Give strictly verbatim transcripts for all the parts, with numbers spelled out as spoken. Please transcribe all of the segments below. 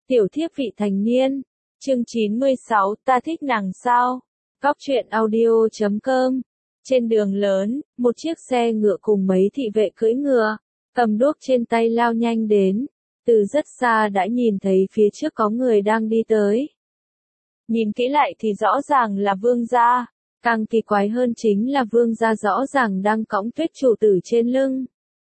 Tiểu thiếp vị thành niên. Chương chín mươi sáu, ta thích nàng sao? Góc truyện audio chấm com. Trên đường lớn, một chiếc xe ngựa cùng mấy thị vệ cưỡi ngựa, cầm đuốc trên tay lao nhanh đến. Từ rất xa đã nhìn thấy phía trước có người đang đi tới. Nhìn kỹ lại thì rõ ràng là vương gia. Càng kỳ quái hơn chính là vương gia rõ ràng đang cõng Tuyết chủ tử trên lưng.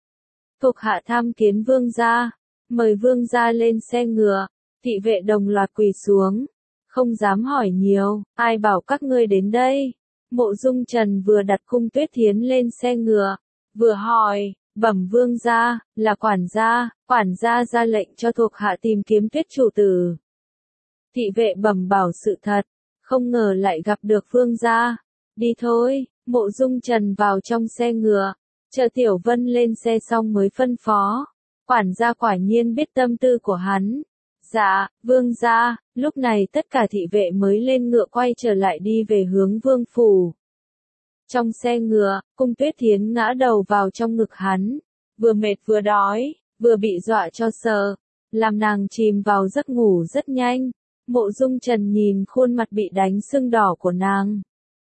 Thuộc hạ tham kiến vương gia, mời vương gia lên xe ngựa. Thị vệ đồng loạt quỳ xuống, không dám hỏi nhiều, ai bảo các ngươi đến đây. Mộ Dung Trần vừa đặt Cung Tuyết Thiến lên xe ngựa, vừa hỏi, bẩm vương gia, là quản gia, quản gia ra lệnh cho thuộc hạ tìm kiếm Tuyết chủ tử. Thị vệ bẩm bảo sự thật, không ngờ lại gặp được vương gia. Đi thôi. Mộ Dung Trần vào trong xe ngựa, chờ Tiểu Vân lên xe xong mới phân phó. Quản gia quả nhiên biết tâm tư của hắn. Dạ, vương gia. Lúc này tất cả thị vệ mới lên ngựa quay trở lại đi về hướng vương phủ. Trong xe ngựa, Cung Tuyết Thiến ngã đầu vào trong ngực hắn, vừa mệt vừa đói, vừa bị dọa cho sợ, làm nàng chìm vào giấc ngủ rất nhanh. Mộ Dung Trần nhìn khuôn mặt bị đánh sưng đỏ của nàng,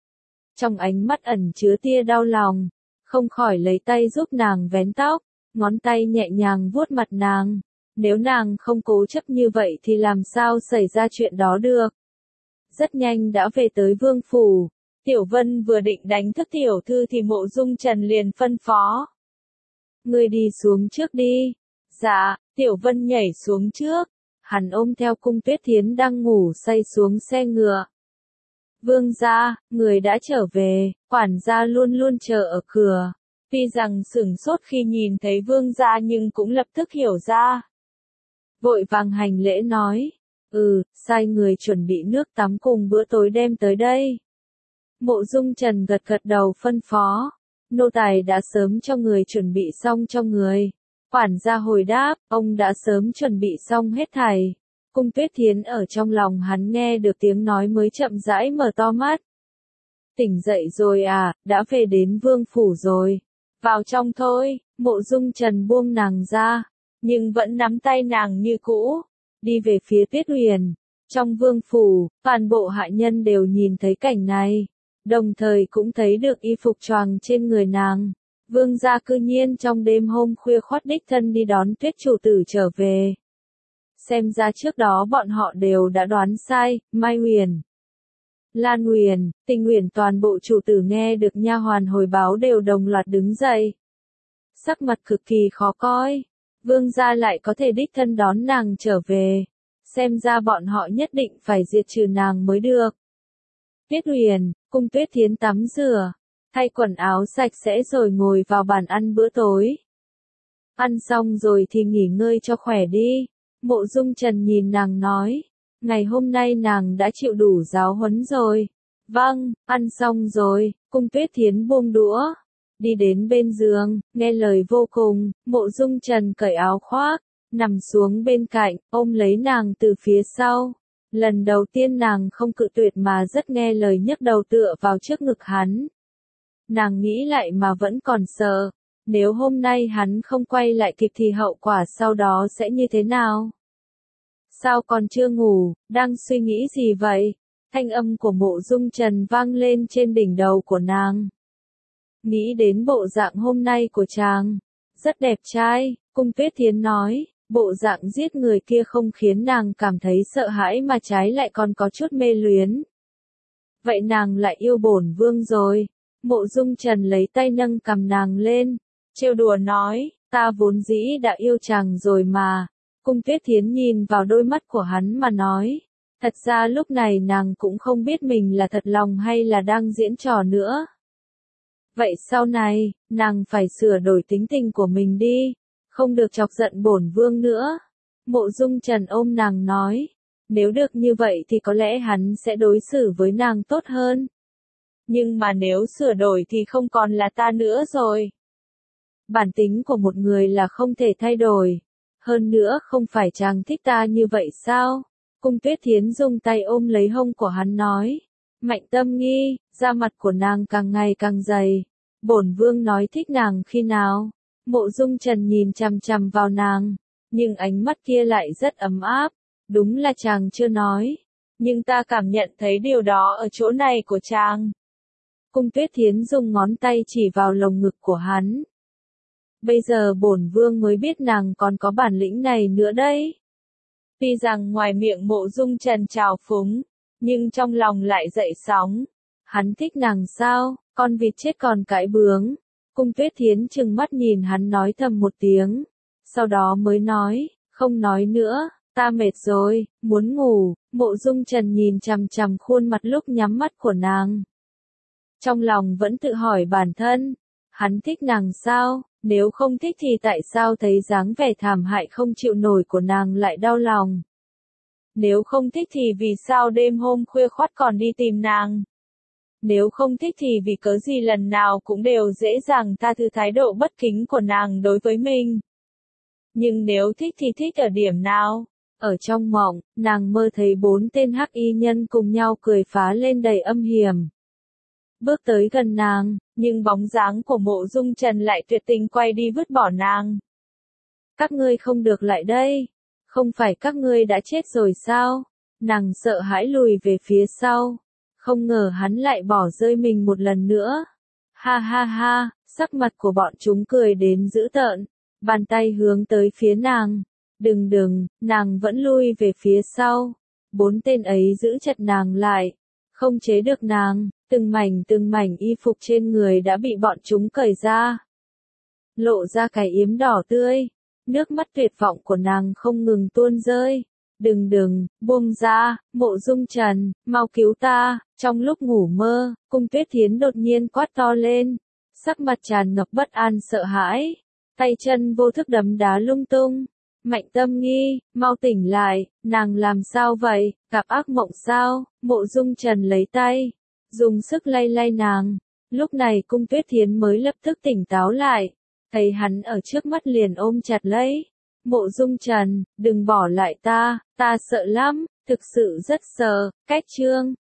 trong ánh mắt ẩn chứa tia đau lòng, không khỏi lấy tay giúp nàng vén tóc, ngón tay nhẹ nhàng vuốt mặt nàng. Nếu nàng không cố chấp như vậy thì làm sao xảy ra chuyện đó được. Rất nhanh đã về tới vương phủ. Tiểu Vân vừa định đánh thức tiểu thư thì Mộ Dung Trần liền phân phó. Ngươi đi xuống trước đi. Dạ, Tiểu Vân nhảy xuống trước. Hắn ôm theo Cung Tuyết Thiến đang ngủ say xuống xe ngựa. Vương gia, người đã trở về. Quản gia luôn luôn chờ ở cửa. Tuy rằng sửng sốt khi nhìn thấy vương gia nhưng cũng lập tức hiểu ra. Vội vàng hành lễ nói, ừ, sai người chuẩn bị nước tắm cùng bữa tối đem tới đây. Mộ Dung Trần gật gật đầu phân phó, nô tài đã sớm cho người chuẩn bị xong cho người. Quản gia hồi đáp, ông đã sớm chuẩn bị xong hết thảy. Cung Tuyết Thiến ở trong lòng hắn nghe được tiếng nói mới chậm rãi mở to mắt. Tỉnh dậy rồi à, đã về đến vương phủ rồi. Vào trong thôi. Mộ Dung Trần buông nàng ra, nhưng vẫn nắm tay nàng như cũ, đi về phía Tuyết Huyền. Trong vương phủ, toàn bộ hạ nhân đều nhìn thấy cảnh này, đồng thời cũng thấy được y phục choàng trên người nàng. Vương gia cư nhiên trong đêm hôm khuya khoắt đích thân đi đón Tuyết chủ tử trở về. Xem ra trước đó bọn họ đều đã đoán sai. Mai Huyền, Lan Huyền, Tình Huyền, toàn bộ chủ tử nghe được nha hoàn hồi báo đều đồng loạt đứng dậy. Sắc mặt cực kỳ khó coi. Vương gia lại có thể đích thân đón nàng trở về. Xem ra bọn họ nhất định phải diệt trừ nàng mới được. Tuyết Huyền, Cung Tuyết Thiến tắm rửa, thay quần áo sạch sẽ rồi ngồi vào bàn ăn bữa tối. Ăn xong rồi thì nghỉ ngơi cho khỏe đi. Mộ Dung Trần nhìn nàng nói, ngày hôm nay nàng đã chịu đủ giáo huấn rồi. Vâng, ăn xong rồi. Cung Tuyết Thiến buông đũa, đi đến bên giường, nghe lời vô cùng. Mộ Dung Trần cởi áo khoác, nằm xuống bên cạnh, ôm lấy nàng từ phía sau. Lần đầu tiên nàng không cự tuyệt mà rất nghe lời, nhấc đầu tựa vào trước ngực hắn. Nàng nghĩ lại mà vẫn còn sợ, nếu hôm nay hắn không quay lại kịp thì hậu quả sau đó sẽ như thế nào? Sao còn chưa ngủ, đang suy nghĩ gì vậy? Thanh âm của Mộ Dung Trần vang lên trên đỉnh đầu của nàng. Nghĩ đến bộ dạng hôm nay của chàng, rất đẹp trai. Cung Tuyết Thiến nói, bộ dạng giết người kia không khiến nàng cảm thấy sợ hãi mà trái lại còn có chút mê luyến. Vậy nàng lại yêu bổn vương rồi. Mộ Dung Trần lấy tay nâng cằm nàng lên, trêu đùa nói, ta vốn dĩ đã yêu chàng rồi mà. Cung Tuyết Thiến nhìn vào đôi mắt của hắn mà nói, thật ra lúc này nàng cũng không biết mình là thật lòng hay là đang diễn trò nữa. Vậy sau này, nàng phải sửa đổi tính tình của mình đi, không được chọc giận bổn vương nữa. Mộ Dung Trần ôm nàng nói, nếu được như vậy thì có lẽ hắn sẽ đối xử với nàng tốt hơn. Nhưng mà nếu sửa đổi thì không còn là ta nữa rồi. Bản tính của một người là không thể thay đổi. Hơn nữa không phải chàng thích ta như vậy sao? Cung Tuyết Thiến dùng tay ôm lấy hông của hắn nói. Mạnh Tâm Nghi, da mặt của nàng càng ngày càng dày. Bổn vương nói thích nàng khi nào? Mộ Dung Trần nhìn chằm chằm vào nàng, nhưng ánh mắt kia lại rất ấm áp. Đúng là chàng chưa nói. Nhưng ta cảm nhận thấy điều đó ở chỗ này của chàng. Cung Tuyết Thiến dùng ngón tay chỉ vào lồng ngực của hắn. Bây giờ bổn vương mới biết nàng còn có bản lĩnh này nữa đấy. Tuy rằng ngoài miệng Mộ Dung Trần trào phúng, nhưng trong lòng lại dậy sóng. Hắn thích nàng sao, con vịt chết còn cãi bướng. Cung Tuyết Thiến trừng mắt nhìn hắn nói thầm một tiếng. Sau đó mới nói, không nói nữa, ta mệt rồi, muốn ngủ. Mộ Dung Trần nhìn chằm chằm khuôn mặt lúc nhắm mắt của nàng. Trong lòng vẫn tự hỏi bản thân, hắn thích nàng sao, nếu không thích thì tại sao thấy dáng vẻ thảm hại không chịu nổi của nàng lại đau lòng. Nếu không thích thì vì sao đêm hôm khuya khoắt còn đi tìm nàng. Nếu không thích thì vì cớ gì lần nào cũng đều dễ dàng tha thứ thái độ bất kính của nàng đối với mình. Nhưng nếu thích thì thích ở điểm nào? Ở trong mộng, nàng mơ thấy bốn tên hắc y nhân cùng nhau cười phá lên đầy âm hiểm. Bước tới gần nàng, nhưng bóng dáng của Mộ Dung Trần lại tuyệt tình quay đi vứt bỏ nàng. Các ngươi không được lại đây. Không phải các ngươi đã chết rồi sao? Nàng sợ hãi lùi về phía sau. Không ngờ hắn lại bỏ rơi mình một lần nữa. Ha ha ha, sắc mặt của bọn chúng cười đến dữ tợn. Bàn tay hướng tới phía nàng. Đừng đừng, nàng vẫn lui về phía sau. Bốn tên ấy giữ chặt nàng lại. Không chế được nàng, từng mảnh từng mảnh y phục trên người đã bị bọn chúng cởi ra. Lộ ra cái yếm đỏ tươi. Nước mắt tuyệt vọng của nàng không ngừng tuôn rơi. Đừng đừng, buông ra, Mộ Dung Trần, mau cứu ta. Trong lúc ngủ mơ, Cung Tuyết Thiến đột nhiên quát to lên. Sắc mặt tràn ngập bất an sợ hãi. Tay chân vô thức đấm đá lung tung. Mạnh Tâm Nghi, mau tỉnh lại, nàng làm sao vậy, gặp ác mộng sao? Mộ Dung Trần lấy tay, dùng sức lay lay nàng. Lúc này Cung Tuyết Thiến mới lập tức tỉnh táo lại. Thấy hắn ở trước mắt liền ôm chặt lấy. Mộ Dung Trần, đừng bỏ lại ta, ta sợ lắm, thực sự rất sợ. Cách chương